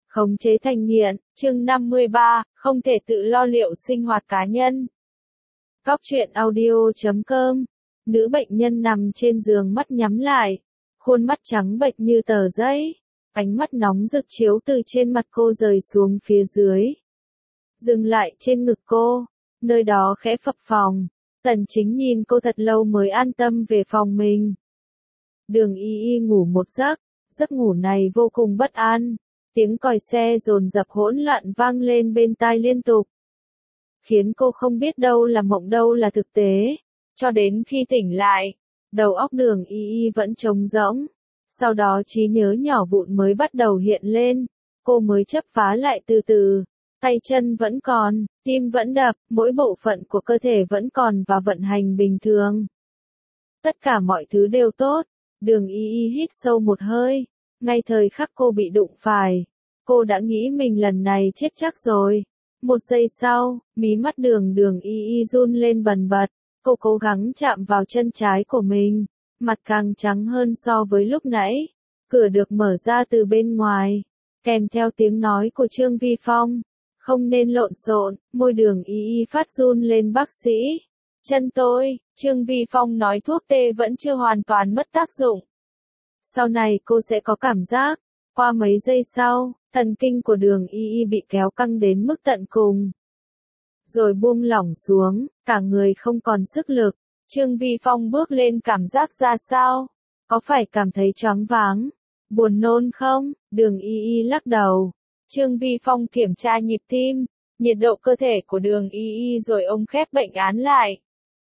Khống chế thành nghiện, chương 53, không thể tự lo liệu sinh hoạt cá nhân. Góc truyện audio.com. Nữ bệnh nhân nằm trên giường mắt nhắm lại, khuôn mắt trắng bệch như tờ giấy, ánh mắt nóng rực chiếu từ trên mặt cô rời xuống phía dưới. Dừng lại trên ngực cô, nơi đó khẽ phập phồng. Tần Chính nhìn cô thật lâu mới an tâm về phòng mình. Đường Y Y ngủ một giấc, giấc ngủ này vô cùng bất an. Tiếng còi xe dồn dập hỗn loạn vang lên bên tai liên tục, khiến cô không biết đâu là mộng đâu là thực tế. Cho đến khi tỉnh lại, đầu óc Đường Y Y vẫn trống rỗng. Sau đó trí nhớ nhỏ vụn mới bắt đầu hiện lên. Cô mới chớp phá lại từ từ. Tay chân vẫn còn, tim vẫn đập, mỗi bộ phận của cơ thể vẫn còn và vận hành bình thường. Tất cả mọi thứ đều tốt. Đường Y Y hít sâu một hơi. Ngay thời khắc cô bị đụng phải, cô đã nghĩ mình lần này chết chắc rồi. Một giây sau, mí mắt Đường Y Y run lên bần bật. Cô cố gắng chạm vào chân trái của mình, mặt càng trắng hơn so với lúc nãy. Cửa được mở ra từ bên ngoài, kèm theo tiếng nói của Trương Vi Phong. Không nên lộn xộn, môi Đường Y Y phát run lên bác sĩ. Chân tôi, Trương Vi Phong nói thuốc tê vẫn chưa hoàn toàn mất tác dụng. Sau này cô sẽ có cảm giác. Qua mấy giây sau, thần kinh của Đường Y Y bị kéo căng đến mức tận cùng. Rồi buông lỏng xuống, cả người không còn sức lực. Trương Vi Phong bước lên, cảm giác ra sao? Có phải cảm thấy choáng váng, buồn nôn không? Đường Y Y lắc đầu. Trương Vi Phong kiểm tra nhịp tim, nhiệt độ cơ thể của Đường Y Y rồi ông khép bệnh án lại.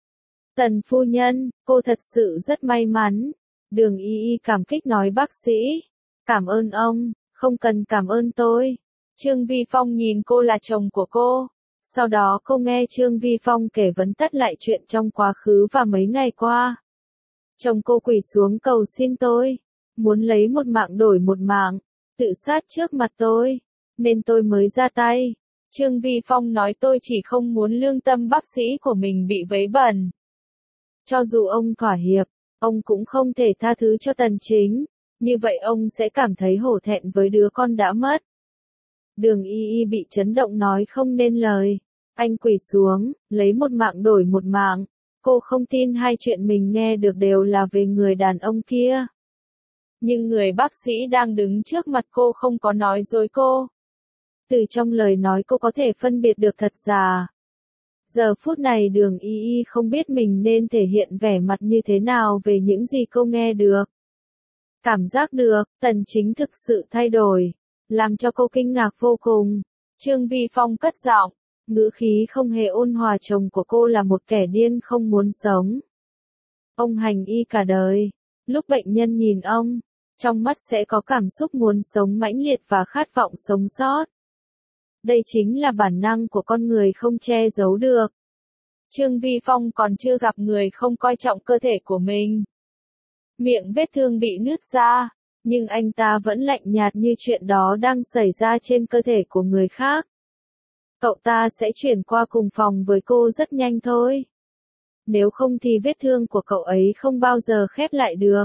Tần phu nhân, cô thật sự rất may mắn. Đường Y Y cảm kích nói bác sĩ. Cảm ơn ông, không cần cảm ơn tôi. Trương Vi Phong nhìn cô là chồng của cô. Sau đó cô nghe Trương Vi Phong kể vấn tất lại chuyện trong quá khứ và mấy ngày qua. Chồng cô quỳ xuống cầu xin tôi, muốn lấy một mạng đổi một mạng, tự sát trước mặt tôi, nên tôi mới ra tay. Trương Vi Phong nói tôi chỉ không muốn lương tâm bác sĩ của mình bị vấy bẩn. Cho dù ông thỏa hiệp, ông cũng không thể tha thứ cho Tần Chính, như vậy ông sẽ cảm thấy hổ thẹn với đứa con đã mất. Đường Y Y bị chấn động nói không nên lời. Anh quỳ xuống, lấy một mạng đổi một mạng. Cô không tin hai chuyện mình nghe được đều là về người đàn ông kia. Nhưng người bác sĩ đang đứng trước mặt cô không có nói dối cô. Từ trong lời nói cô có thể phân biệt được thật giả. Giờ phút này Đường Y Y không biết mình nên thể hiện vẻ mặt như thế nào về những gì cô nghe được. Cảm giác được, Tần Chính thực sự thay đổi, làm cho cô kinh ngạc vô cùng. Trương Vi Phong cất giọng, ngữ khí không hề ôn hòa, chồng của cô là một kẻ điên không muốn sống. Ông hành y cả đời, lúc bệnh nhân nhìn ông, trong mắt sẽ có cảm xúc muốn sống mãnh liệt và khát vọng sống sót. Đây chính là bản năng của con người không che giấu được. Trương Vi Phong còn chưa gặp người không coi trọng cơ thể của mình. Miệng vết thương bị nứt ra, nhưng anh ta vẫn lạnh nhạt như chuyện đó đang xảy ra trên cơ thể của người khác. Cậu ta sẽ chuyển qua cùng phòng với cô rất nhanh thôi. Nếu không thì vết thương của cậu ấy không bao giờ khép lại được.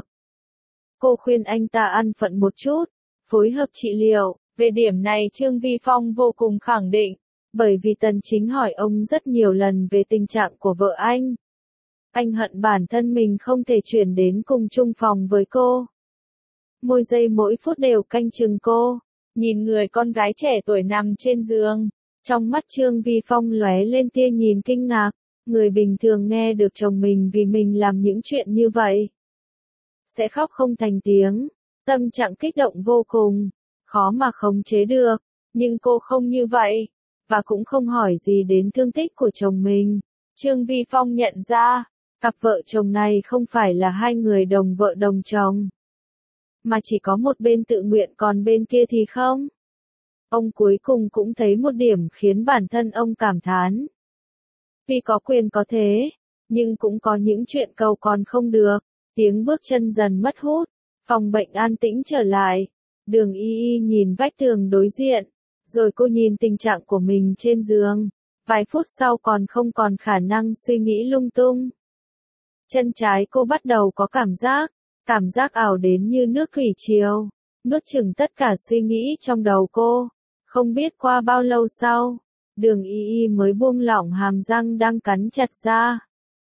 Cô khuyên anh ta ăn phận một chút, phối hợp trị liệu. Về điểm này Trương Vi Phong vô cùng khẳng định, bởi vì Tần Chính hỏi ông rất nhiều lần về tình trạng của vợ anh. Anh hận bản thân mình không thể chuyển đến cùng chung phòng với cô. Mỗi giây mỗi phút đều canh chừng cô, nhìn người con gái trẻ tuổi nằm trên giường. Trong mắt Trương Vi Phong lóe lên tia nhìn kinh ngạc, người bình thường nghe được chồng mình vì mình làm những chuyện như vậy sẽ khóc không thành tiếng, tâm trạng kích động vô cùng, khó mà khống chế được, nhưng cô không như vậy, và cũng không hỏi gì đến thương tích của chồng mình. Trương Vi Phong nhận ra, cặp vợ chồng này không phải là hai người đồng vợ đồng chồng, mà chỉ có một bên tự nguyện còn bên kia thì không. Ông cuối cùng cũng thấy một điểm khiến bản thân ông cảm thán. Vì có quyền có thế, nhưng cũng có những chuyện cầu còn không được. Tiếng bước chân dần mất hút, phòng bệnh an tĩnh trở lại. Đường Y Y nhìn vách tường đối diện, rồi cô nhìn tình trạng của mình trên giường. Vài phút sau còn không còn khả năng suy nghĩ lung tung. Chân trái cô bắt đầu có cảm giác ảo đến như nước thủy triều. nuốt chửng tất cả suy nghĩ trong đầu cô. Không biết qua bao lâu sau, Đường Y Y mới buông lỏng hàm răng đang cắn chặt ra.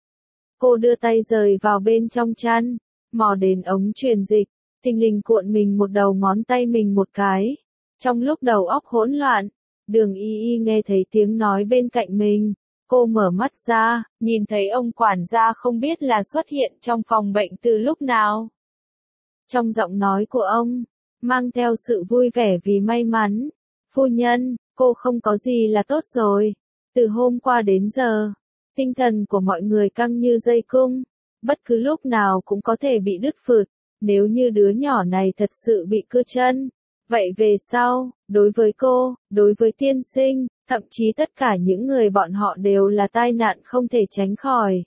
Cô đưa tay rời vào bên trong chăn, mò đến ống truyền dịch, thình lình cuộn mình một đầu ngón tay mình một cái. Trong lúc đầu óc hỗn loạn, Đường Y Y nghe thấy tiếng nói bên cạnh mình. Cô mở mắt ra, nhìn thấy ông quản gia không biết là xuất hiện trong phòng bệnh từ lúc nào. Trong giọng nói của ông, mang theo sự vui vẻ vì may mắn. Phu nhân, cô không có gì là tốt rồi. Từ hôm qua đến giờ, tinh thần của mọi người căng như dây cung. Bất cứ lúc nào cũng có thể bị đứt phượt. Nếu như đứa nhỏ này thật sự bị cưa chân. Vậy về sau, đối với cô, đối với tiên sinh, thậm chí tất cả những người bọn họ đều là tai nạn không thể tránh khỏi.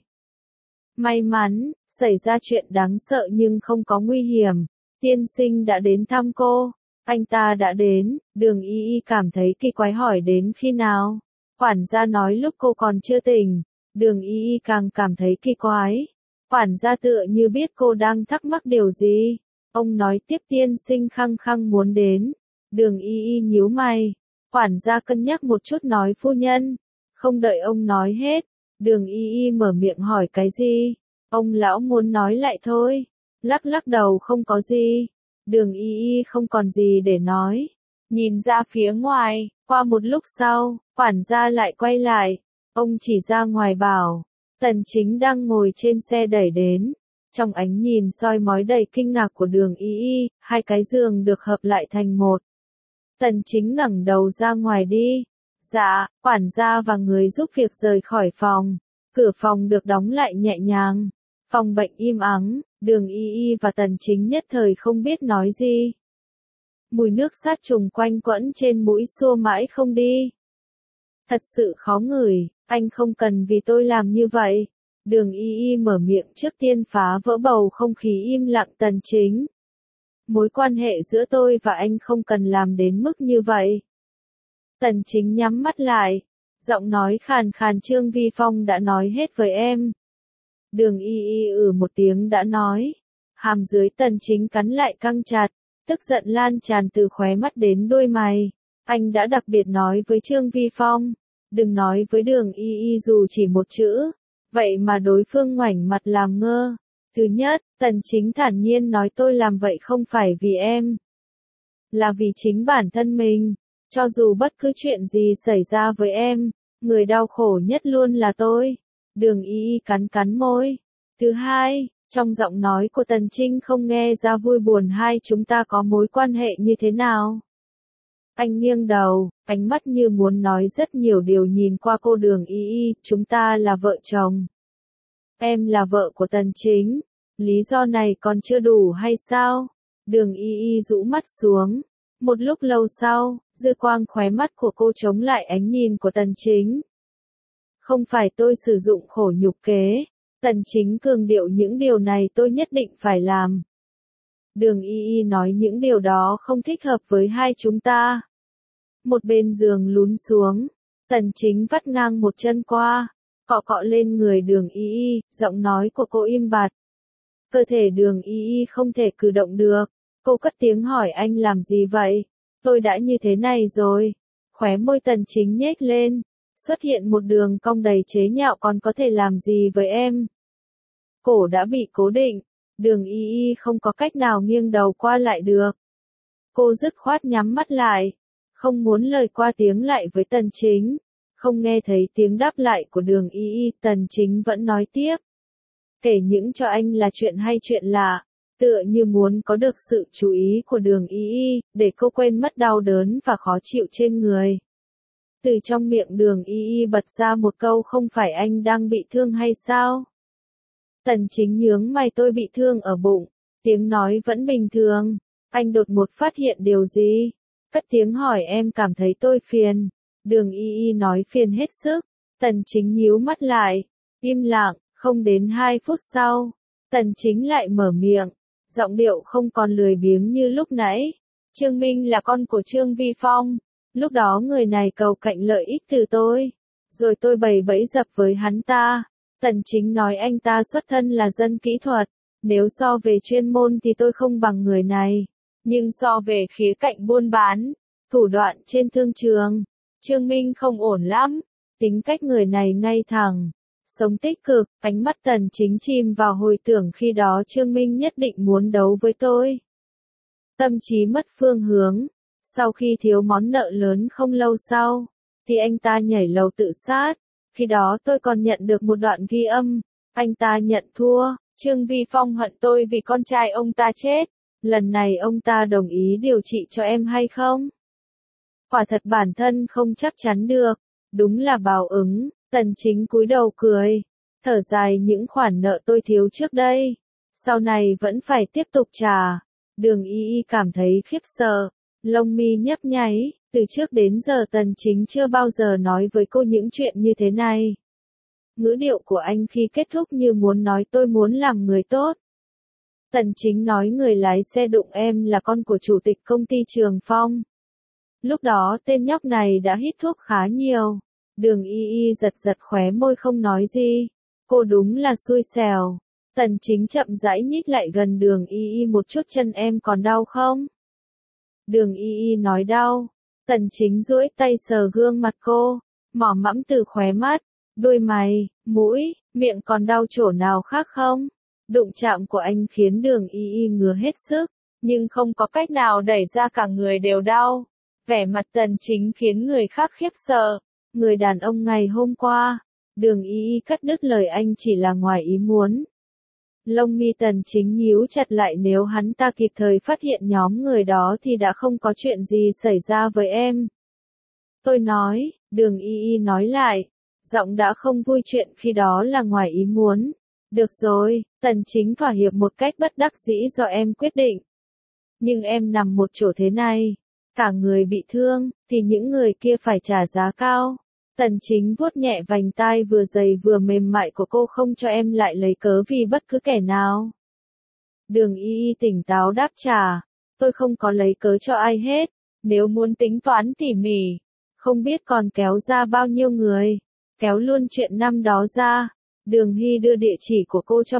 May mắn, xảy ra chuyện đáng sợ nhưng không có nguy hiểm. Tiên sinh đã đến thăm cô. Anh ta đã đến. Đường Y Y cảm thấy kỳ quái hỏi đến khi nào. Quản gia nói lúc cô còn chưa tỉnh. Đường Y Y càng cảm thấy kỳ quái. Quản gia tựa như biết cô đang thắc mắc điều gì. Ông nói tiếp tiên sinh khăng khăng muốn đến. Đường Y Y nhíu mày. Quản gia cân nhắc một chút nói phu nhân. Không đợi ông nói hết. Đường Y Y mở miệng hỏi cái gì. Ông lão muốn nói lại thôi. Lắc lắc đầu không có gì. Đường Y Y không còn gì để nói. Nhìn ra phía ngoài. Qua một lúc sau, quản gia lại quay lại. Ông chỉ ra ngoài bảo. Tần Chính đang ngồi trên xe đẩy đến. Trong ánh nhìn soi mói đầy kinh ngạc của Đường Y Y, hai cái giường được hợp lại thành một. Tần Chính ngẩng đầu ra ngoài đi. Dạ, quản gia và người giúp việc rời khỏi phòng. Cửa phòng được đóng lại nhẹ nhàng. Phòng bệnh im ắng, Đường Y Y và Tần Chính nhất thời không biết nói gì. Mùi nước sát trùng quanh quẩn trên mũi xua mãi không đi. Thật sự khó ngửi, anh không cần vì tôi làm như vậy. Đường Y Y mở miệng trước tiên phá vỡ bầu không khí im lặng. Tần Chính. Mối quan hệ giữa tôi và anh không cần làm đến mức như vậy. Tần Chính nhắm mắt lại. Giọng nói khàn khàn Trương Vi Phong đã nói hết với em. Đường Y Y một tiếng đã nói. Hàm dưới Tần Chính cắn lại căng chặt. Tức giận lan tràn từ khóe mắt đến đôi mày. Anh đã đặc biệt nói với Trương Vi Phong. Đừng nói với Đường Y Y dù chỉ một chữ. Vậy mà đối phương ngoảnh mặt làm ngơ. Thứ nhất, Tần Chính thản nhiên nói tôi làm vậy không phải vì em. Là vì chính bản thân mình. Cho dù bất cứ chuyện gì xảy ra với em, người đau khổ nhất luôn là tôi. Đường Y Y cắn cắn môi. Thứ hai, trong giọng nói của Tần Trinh không nghe ra vui buồn hai chúng ta có mối quan hệ như thế nào. Anh nghiêng đầu, ánh mắt như muốn nói rất nhiều điều nhìn qua cô Đường Y Y, chúng ta là vợ chồng. Em là vợ của Tần Chính. Lý do này còn chưa đủ hay sao? Đường Y Y rũ mắt xuống. Một lúc lâu sau, dư quang khóe mắt của cô chống lại ánh nhìn của Tần Chính. Không phải tôi sử dụng khổ nhục kế. Tần Chính cường điệu những điều này tôi nhất định phải làm. Đường Y Y nói những điều đó không thích hợp với hai chúng ta. Một bên giường lún xuống. Tần Chính vắt ngang một chân qua. Cọ cọ lên người Đường Y Y, giọng nói của cô im bặt. Cơ thể Đường Y Y không thể cử động được. Cô cất tiếng hỏi anh làm gì vậy? Tôi đã như thế này rồi. Khóe môi Tần Chính nhếch lên. Xuất hiện một đường cong đầy chế nhạo còn có thể làm gì với em? Cổ đã bị cố định. Đường Y Y không có cách nào nghiêng đầu qua lại được. Cô dứt khoát nhắm mắt lại. Không muốn lời qua tiếng lại với Tần Chính. Không nghe thấy tiếng đáp lại của Đường Y Y, Tần Chính vẫn nói tiếp. Kể những cho anh là chuyện hay chuyện lạ. Tựa như muốn có được sự chú ý của Đường Y Y, để cô quên mất đau đớn và khó chịu trên người. Từ trong miệng Đường Y Y bật ra một câu không phải anh đang bị thương hay sao? Tần Chính nhướng mày tôi bị thương ở bụng. Tiếng nói vẫn bình thường. Anh đột ngột phát hiện điều gì? Cất tiếng hỏi em cảm thấy tôi phiền. Đường Y Y nói phiền hết sức. Tần Chính nhíu mắt lại. Im lặng, không đến 2 phút sau. Tần Chính lại mở miệng. Giọng điệu không còn lười biếng như lúc nãy. Trương Minh là con của Trương Vi Phong. Lúc đó người này cầu cạnh lợi ích từ tôi. Rồi tôi bày bẫy dập với hắn ta. Tần Chính nói anh ta xuất thân là dân kỹ thuật. Nếu so về chuyên môn thì tôi không bằng người này. Nhưng so về khía cạnh buôn bán, thủ đoạn trên thương trường, Trương Minh không ổn lắm. Tính cách người này ngay thẳng, sống tích cực, ánh mắt Tần Chính chìm vào hồi tưởng khi đó Trương Minh nhất định muốn đấu với tôi. Tâm trí mất phương hướng, sau khi thiếu món nợ lớn không lâu sau, thì anh ta nhảy lầu tự sát. Khi đó tôi còn nhận được một đoạn ghi âm, anh ta nhận thua, Trương Vi Phong hận tôi vì con trai ông ta chết. Lần này ông ta đồng ý điều trị cho em hay không? Quả thật bản thân không chắc chắn được, đúng là báo ứng. Tần Chính cúi đầu cười, thở dài những khoản nợ tôi thiếu trước đây, sau này vẫn phải tiếp tục trả. Đường Y Y cảm thấy khiếp sợ, lông mi nhấp nháy, từ trước đến giờ Tần Chính chưa bao giờ nói với cô những chuyện như thế này. Ngữ điệu của anh khi kết thúc như muốn nói tôi muốn làm người tốt. Tần Chính nói người lái xe đụng em là con của chủ tịch công ty Trường Phong. Lúc đó tên nhóc này đã hít thuốc khá nhiều. Đường Y Y giật giật khóe môi không nói gì. Cô đúng là xui xẻo. Tần Chính chậm rãi nhích lại gần đường Y Y một chút, chân em còn đau không? Đường Y Y nói đau. Tần Chính duỗi tay sờ gương mặt cô, mỏ mẫm từ khóe mắt, đôi mày, mũi, miệng còn đau chỗ nào khác không? Đụng chạm của anh khiến đường Y Y ngứa hết sức, nhưng không có cách nào đẩy ra, cả người đều đau. Vẻ mặt Tần Chính khiến người khác khiếp sợ. Người đàn ông ngày hôm qua, đường Y Y cắt đứt lời anh chỉ là ngoài ý muốn. Lông mi Tần Chính nhíu chặt lại, nếu hắn ta kịp thời phát hiện nhóm người đó thì đã không có chuyện gì xảy ra với em. Tôi nói, đường Y Y nói lại, giọng đã không vui, chuyện khi đó là ngoài ý muốn. Được rồi, Tần Chính thỏa hiệp một cách bất đắc dĩ, do em quyết định. Nhưng em nằm một chỗ thế này, cả người bị thương, thì những người kia phải trả giá cao. Tần Chính vuốt nhẹ vành tai vừa dày vừa mềm mại của cô, không cho em lại lấy cớ vì bất cứ kẻ nào. Đường Y Y tỉnh táo đáp trả, tôi không có lấy cớ cho ai hết, nếu muốn tính toán tỉ mỉ, không biết còn kéo ra bao nhiêu người, kéo luôn chuyện năm đó ra. Đường Hy đưa địa chỉ của cô cho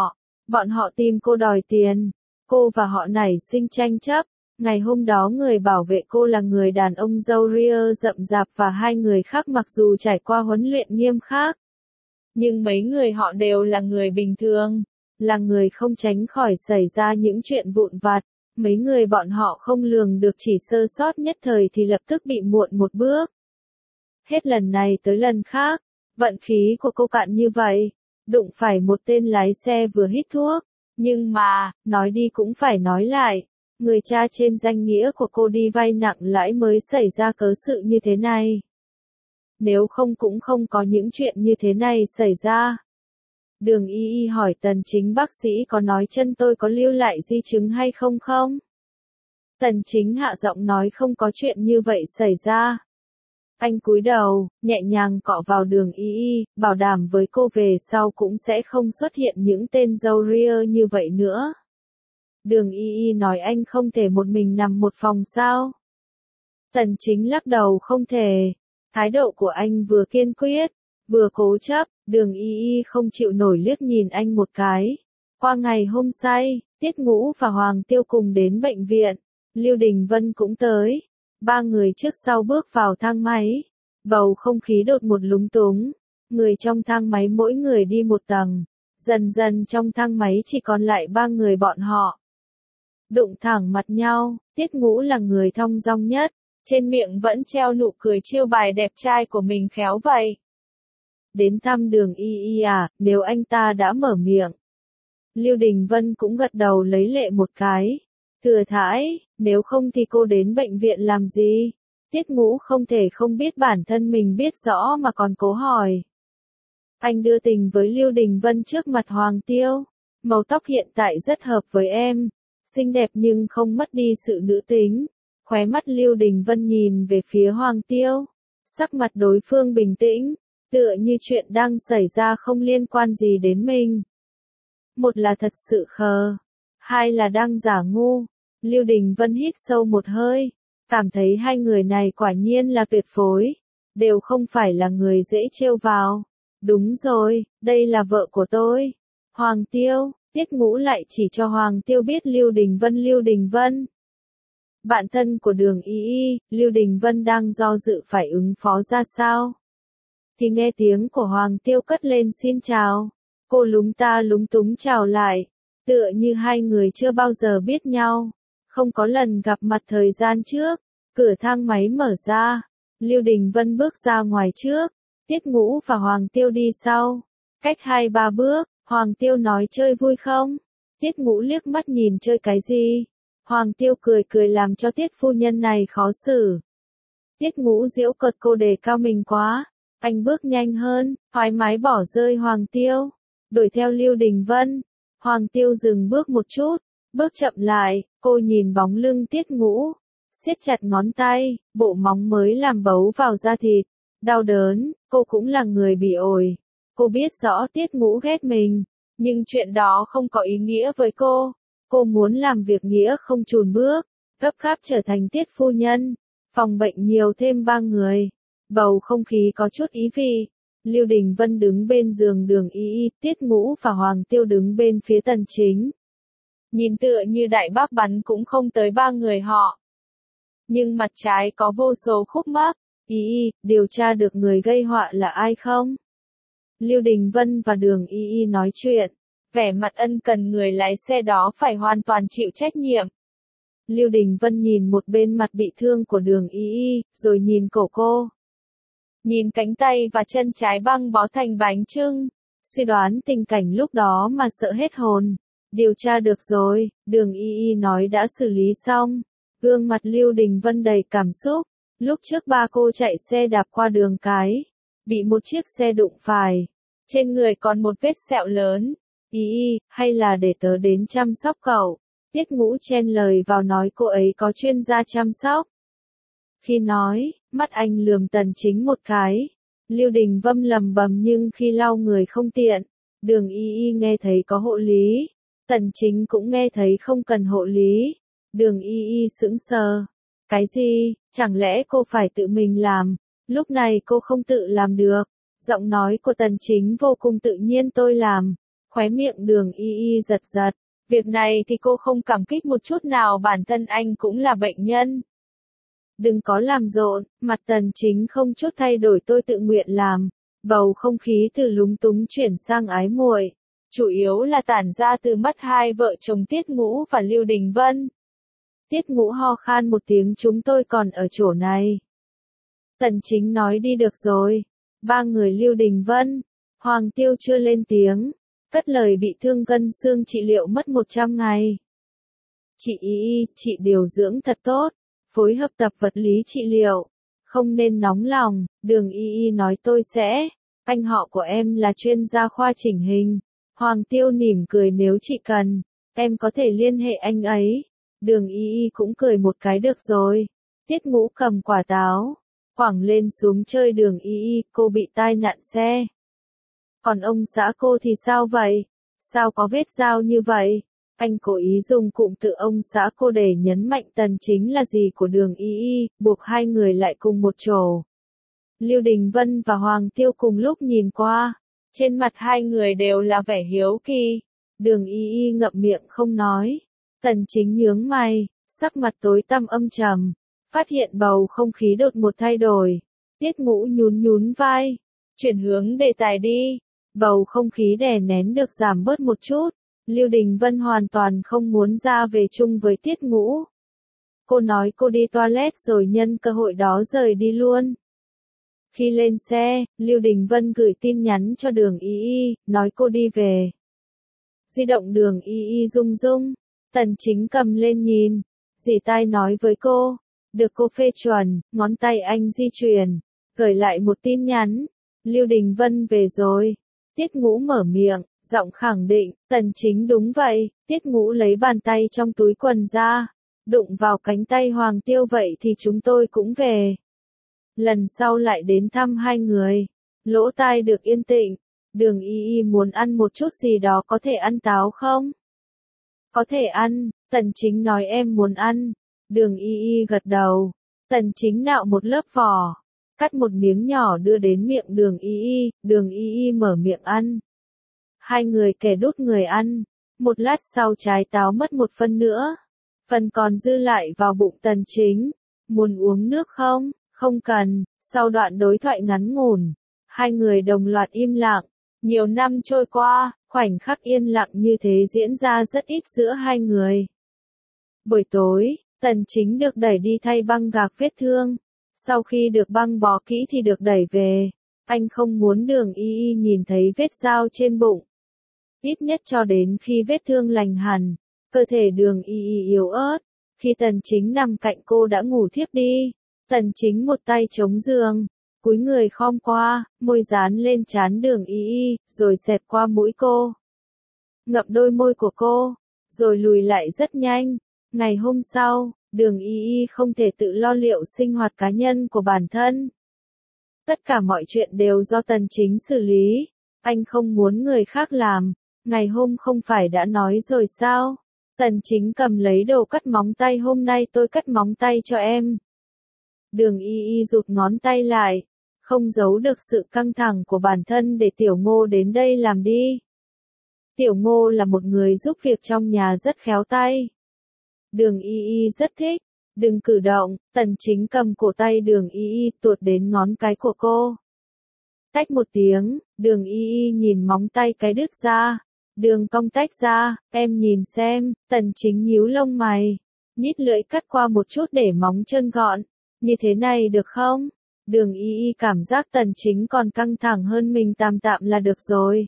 bọn họ tìm cô đòi tiền, cô và họ nảy sinh tranh chấp. Ngày hôm đó người bảo vệ cô là người đàn ông râu ria rậm rạp và hai người khác mặc dù trải qua huấn luyện nghiêm khắc. Nhưng mấy người họ đều là người bình thường, là người không tránh khỏi xảy ra những chuyện vụn vặt. Mấy người bọn họ không lường được, chỉ sơ sót nhất thời thì lập tức bị muộn một bước. Hết lần này tới lần khác, vận khí của cô cạn như vậy, đụng phải một tên lái xe vừa hít thuốc. Nhưng mà, nói đi cũng phải nói lại. Người cha trên danh nghĩa của cô đi vay nặng lãi mới xảy ra cớ sự như thế này. Nếu không cũng không có những chuyện như thế này xảy ra. Đường Y Y hỏi Tần Chính, bác sĩ có nói chân tôi có lưu lại di chứng hay không không? Tần Chính hạ giọng nói không có chuyện như vậy xảy ra. Anh cúi đầu, nhẹ nhàng cọ vào đường Y Y, bảo đảm với cô về sau cũng sẽ không xuất hiện những tên râu ria như vậy nữa. Đường Y Y nói, anh không thể một mình nằm một phòng sao? Tần Chính lắc đầu, không thể. Thái độ của anh vừa kiên quyết, vừa cố chấp. Đường Y Y không chịu nổi, liếc nhìn anh một cái. Qua ngày hôm say, Tiết Ngũ và Hoàng Tiêu cùng đến bệnh viện. Lưu Đình Vân cũng tới. Ba người trước sau bước vào thang máy. Bầu không khí đột một lúng túng. Người trong thang máy mỗi người đi một tầng. Dần dần trong thang máy chỉ còn lại ba người bọn họ. Đụng thẳng mặt nhau, Tiết Ngũ là người thong dong nhất, trên miệng vẫn treo nụ cười chiêu bài đẹp trai của mình khéo vậy. Đến thăm đường Y Y à, nếu anh ta đã mở miệng. Lưu Đình Vân cũng gật đầu lấy lệ một cái. Thừa thãi, nếu không thì cô đến bệnh viện làm gì? Tiết Ngũ không thể không biết bản thân mình biết rõ mà còn cố hỏi. Anh đưa tình với Lưu Đình Vân trước mặt Hoàng Tiêu. Màu tóc hiện tại rất hợp với em. Xinh đẹp nhưng không mất đi sự nữ tính. Khóe mắt Lưu Đình Vân nhìn về phía Hoàng Tiêu. Sắc mặt đối phương bình tĩnh, tựa như chuyện đang xảy ra không liên quan gì đến mình. Một là thật sự khờ, hai là đang giả ngu. Lưu Đình Vân hít sâu một hơi, cảm thấy hai người này quả nhiên là tuyệt phối, đều không phải là người dễ trêu vào. Đúng rồi, đây là vợ của tôi. Hoàng Tiêu. Tiết Ngũ lại chỉ cho Hoàng Tiêu biết Lưu Đình Vân. bạn thân của Đường Y Y, Lưu Đình Vân đang do dự phải ứng phó ra sao. Thì nghe tiếng của Hoàng Tiêu cất lên xin chào. Cô lúng ta lúng túng chào lại, tựa như hai người chưa bao giờ biết nhau, không có lần gặp mặt thời gian trước. Cửa thang máy mở ra, Lưu Đình Vân bước ra ngoài trước, Tiết Ngũ và Hoàng Tiêu đi sau. Cách 2-3 bước, Hoàng Tiêu nói chơi vui không? Tiết Ngũ liếc mắt nhìn chơi cái gì? Hoàng Tiêu cười cười làm cho Tiết phu nhân này khó xử. Tiết Ngũ giễu cợt cô đề cao mình quá. Anh bước nhanh hơn, thoải mái bỏ rơi Hoàng Tiêu, đuổi theo Lưu Đình Vân. Hoàng Tiêu dừng bước một chút, bước chậm lại, cô nhìn bóng lưng Tiết Ngũ, siết chặt ngón tay, bộ móng mới làm bấu vào da thịt, đau đớn. Cô cũng là người bị ổi, cô biết rõ Tiết Ngũ ghét mình, nhưng chuyện đó không có ý nghĩa với cô. Cô muốn làm việc nghĩa không chùn bước, gấp gáp trở thành Tiết phu nhân. Phòng bệnh nhiều thêm 3 người, bầu không khí có chút ý vị. Lưu Đình Vân đứng bên giường Đường Y Y, Tiết Ngũ và Hoàng Tiêu đứng bên phía Tần Chính. Nhìn tựa như đại bác bắn cũng không tới 3 người họ. Nhưng mặt trái có vô số khúc mắc. Y Y, điều tra được người gây họa là ai không? Lưu Đình Vân và Đường Y Y nói chuyện, vẻ mặt ân cần người lái xe đó phải hoàn toàn chịu trách nhiệm. Lưu Đình Vân nhìn một bên mặt bị thương của Đường Y Y, rồi nhìn cổ cô. Nhìn cánh tay và chân trái băng bó thành bánh chưng, suy đoán tình cảnh lúc đó mà sợ hết hồn. Điều tra được rồi, Đường Y Y nói đã xử lý xong. Gương mặt Lưu Đình Vân đầy cảm xúc. Lúc trước ba cô chạy xe đạp qua đường cái, bị một chiếc xe đụng phải. Trên người còn một vết sẹo lớn. Y Y, hay là để tớ đến chăm sóc cậu? Tiết Ngũ chen lời vào nói cô ấy có chuyên gia chăm sóc. Khi nói, mắt anh lườm Tần Chính một cái. Lưu Đình Vân lầm bầm nhưng khi lau người không tiện. Đường Y Y nghe thấy có hộ lý. Tần Chính cũng nghe thấy không cần hộ lý. Đường Y Y sững sờ. Cái gì, chẳng lẽ cô phải tự mình làm? Lúc này cô không tự làm được. Giọng nói của Tần Chính vô cùng tự nhiên tôi làm. Khóe miệng Đường Y Y giật giật. Việc này thì cô không cảm kích một chút nào, bản thân anh cũng là bệnh nhân. Đừng có làm rộn, mặt Tần Chính không chút thay đổi tôi tự nguyện làm. Bầu không khí từ lúng túng chuyển sang ái muội. Chủ yếu là tản ra từ mắt hai vợ chồng Tiết Ngũ và Lưu Đình Vân. Tiết Ngũ ho khan một tiếng chúng tôi còn ở chỗ này. Tần Chính nói đi được rồi. 3 người Lưu Đình Vân, Hoàng Tiêu chưa lên tiếng. Cất lời bị thương gân xương trị liệu mất 100 ngày. Chị Y, chị điều dưỡng thật tốt, phối hợp tập vật lý trị liệu, không nên nóng lòng. Đường Y nói tôi sẽ, anh họ của em là chuyên gia khoa chỉnh hình. Hoàng Tiêu mỉm cười nếu chị cần, em có thể liên hệ anh ấy. Đường Y cũng cười một cái được rồi. Tiết Ngũ cầm quả táo, quẳng lên xuống chơi Đường Y, cô bị tai nạn xe. Còn ông xã cô thì sao vậy? Sao có vết dao như vậy? Anh cố ý dùng cụm từ ông xã cô để nhấn mạnh Tần Chính là gì của Đường Y, buộc hai người lại cùng một chỗ. Lưu Đình Vân và Hoàng Tiêu cùng lúc nhìn qua, trên mặt hai người đều là vẻ hiếu kỳ. Đường Y ngậm miệng không nói. Tần Chính nhướng mày, sắc mặt tối tăm âm trầm, phát hiện bầu không khí đột một thay đổi. Tiết Ngũ nhún nhún vai, chuyển hướng đề tài đi. Bầu không khí đè nén được giảm bớt một chút. Lưu Đình Vân hoàn toàn không muốn ra về chung với Tiết Ngũ. Cô nói cô đi toilet rồi nhân cơ hội đó rời đi luôn. Khi lên xe, Lưu Đình Vân gửi tin nhắn cho Đường Y, nói cô đi về. Di động Đường Y rung rung. Tần Chính cầm lên nhìn. Dì tai nói với cô. Được cô phê chuẩn, ngón tay anh di chuyển. Gửi lại một tin nhắn. Lưu Đình Vân về rồi. Tiết Ngũ mở miệng, giọng khẳng định. Tần Chính đúng vậy. Tiết Ngũ lấy bàn tay trong túi quần ra, đụng vào cánh tay Hoàng Tiêu vậy thì chúng tôi cũng về. Lần sau lại đến thăm hai người. Lỗ tai được yên tĩnh. Đường Y muốn ăn một chút gì đó, có thể ăn táo không? Có thể ăn, Tần Chính nói em muốn ăn. Đường Y gật đầu. Tần Chính nạo một lớp vỏ, cắt một miếng nhỏ đưa đến miệng Đường Y mở miệng ăn. Hai người kẻ đút người ăn. Một lát sau trái táo mất 1 phân nữa. Phần còn dư lại vào bụng Tần Chính. Muốn uống nước không? Không cần. Sau đoạn đối thoại ngắn ngủn, hai người đồng loạt im lặng. Nhiều năm trôi qua, khoảnh khắc yên lặng như thế diễn ra rất ít giữa hai người. Buổi tối, Tần Chính được đẩy đi thay băng gạc vết thương. Sau khi được băng bó kỹ thì được đẩy về. Anh không muốn Đường Y Y nhìn thấy vết dao trên bụng. Ít nhất cho đến khi vết thương lành hẳn, cơ thể Đường Y Y yếu ớt. Khi Tần Chính nằm cạnh cô đã ngủ thiếp đi. Tần Chính một tay chống giường, cúi người khom qua, môi dán lên trán Đường Y Y, rồi xẹt qua mũi cô. Ngậm đôi môi của cô, rồi lùi lại rất nhanh. Ngày hôm sau, Đường Y Y không thể tự lo liệu sinh hoạt cá nhân của bản thân. Tất cả mọi chuyện đều do Tần Chính xử lý. Anh không muốn người khác làm. Ngày hôm không phải đã nói rồi sao? Tần Chính cầm lấy đồ cắt móng tay, hôm nay tôi cắt móng tay cho em. Đường Y Y rụt ngón tay lại, không giấu được sự căng thẳng của bản thân, để Tiểu Ngô đến đây làm đi. Tiểu Ngô là một người giúp việc trong nhà rất khéo tay. Đường Y Y rất thích. Đừng cử động. Tần Chính cầm cổ tay Đường Y Y tuột đến ngón cái của cô. Tách một tiếng, Đường Y Y nhìn móng tay cái đứt ra. Đường cong tách ra, em nhìn xem. Tần Chính nhíu lông mày, nhít lưỡi cắt qua một chút để móng chân gọn. Như thế này được không? Đường Y Y cảm giác Tần Chính còn căng thẳng hơn mình, tạm tạm là được rồi.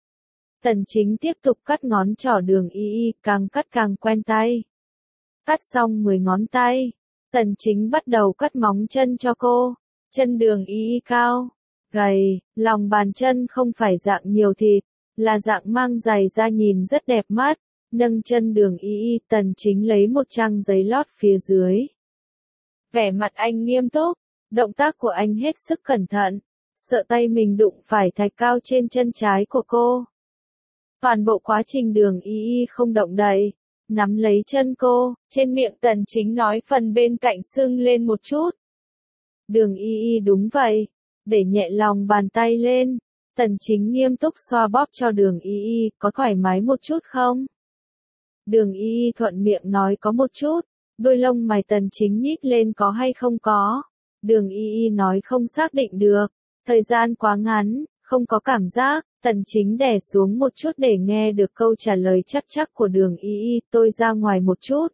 Tần Chính tiếp tục cắt ngón trỏ Đường Y Y, càng cắt càng quen tay. Cắt xong 10 ngón tay, Tần Chính bắt đầu cắt móng chân cho cô. Chân Đường Y Y cao, gầy, lòng bàn chân không phải dạng nhiều thịt, là dạng mang giày da, nhìn rất đẹp mắt. Nâng chân Đường Y Y, Tần Chính lấy một trang giấy lót phía dưới. Vẻ mặt anh nghiêm túc, động tác của anh hết sức cẩn thận, sợ tay mình đụng phải thạch cao trên chân trái của cô. Toàn bộ quá trình Đường Y Y không động đậy, nắm lấy chân cô, trên miệng Tần Chính nói phần bên cạnh sưng lên một chút. Đường Y Y đúng vậy, để nhẹ lòng bàn tay lên. Tần Chính nghiêm túc xoa bóp cho Đường Y Y, có thoải mái một chút không? Đường Y Y thuận miệng nói có một chút. Đôi lông mày Tần Chính nhích lên, có hay không có? Đường Y Y nói không xác định được, thời gian quá ngắn, không có cảm giác. Tần Chính đè xuống một chút để nghe được câu trả lời chắc chắc của Đường Y Y, tôi ra ngoài một chút.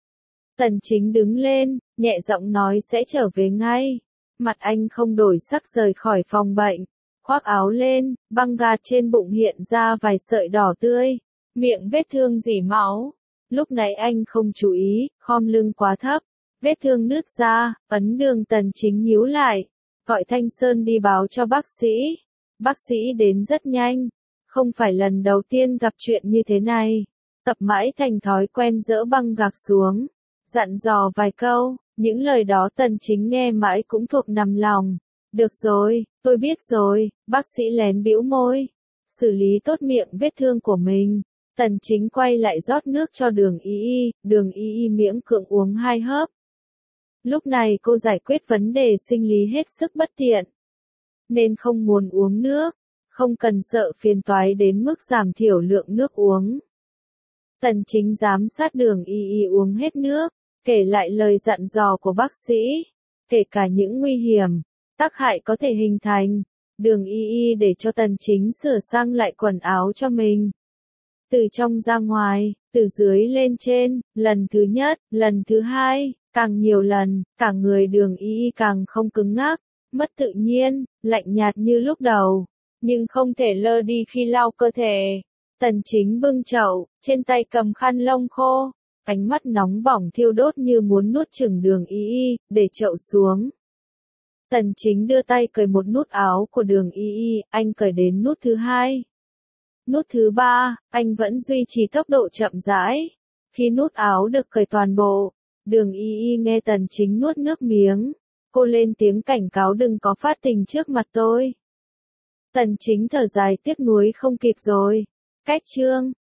Tần Chính đứng lên, nhẹ giọng nói sẽ trở về ngay. Mặt anh không đổi sắc rời khỏi phòng bệnh, khoác áo lên, băng gạc trên bụng hiện ra vài sợi đỏ tươi, miệng vết thương rỉ máu. Lúc nãy anh không chú ý, khom lưng quá thấp, vết thương nứt ra, ấn Đường. Tần Chính nhíu lại, gọi Thanh Sơn đi báo cho bác sĩ. Bác sĩ đến rất nhanh, không phải lần đầu tiên gặp chuyện như thế này. Tập mãi thành thói quen dỡ băng gạc xuống, dặn dò vài câu, những lời đó Tần Chính nghe mãi cũng thuộc nằm lòng. Được rồi, tôi biết rồi, bác sĩ lén bĩu môi, xử lý tốt miệng vết thương của mình. Tần Chính quay lại rót nước cho Đường Y Y, Đường Y Y miễn cưỡng uống 2 hớp. Lúc này cô giải quyết vấn đề sinh lý hết sức bất tiện, nên không muốn uống nước, không cần sợ phiền toái đến mức giảm thiểu lượng nước uống. Tần Chính giám sát Đường Y Y uống hết nước, kể lại lời dặn dò của bác sĩ, kể cả những nguy hiểm, tác hại có thể hình thành. Đường Y Y để cho Tần Chính sửa sang lại quần áo cho mình. Từ trong ra ngoài, từ dưới lên trên, lần thứ nhất, lần thứ hai, càng nhiều lần, cả người Đường Y Y càng không cứng ngắc, mất tự nhiên, lạnh nhạt như lúc đầu, nhưng không thể lơ đi khi lau cơ thể. Tần Chính bưng chậu, trên tay cầm khăn lông khô, ánh mắt nóng bỏng thiêu đốt như muốn nuốt chửng Đường Y Y, để chậu xuống. Tần Chính đưa tay cởi một nút áo của Đường Y Y, anh cởi đến nút thứ 2. Nút thứ 3, anh vẫn duy trì tốc độ chậm rãi. Khi nút áo được cởi toàn bộ, Đường Y Y nghe Tần Chính nuốt nước miếng. Cô lên tiếng cảnh cáo đừng có phát tình trước mặt tôi. Tần Chính thở dài tiếc nuối không kịp rồi. Cách chương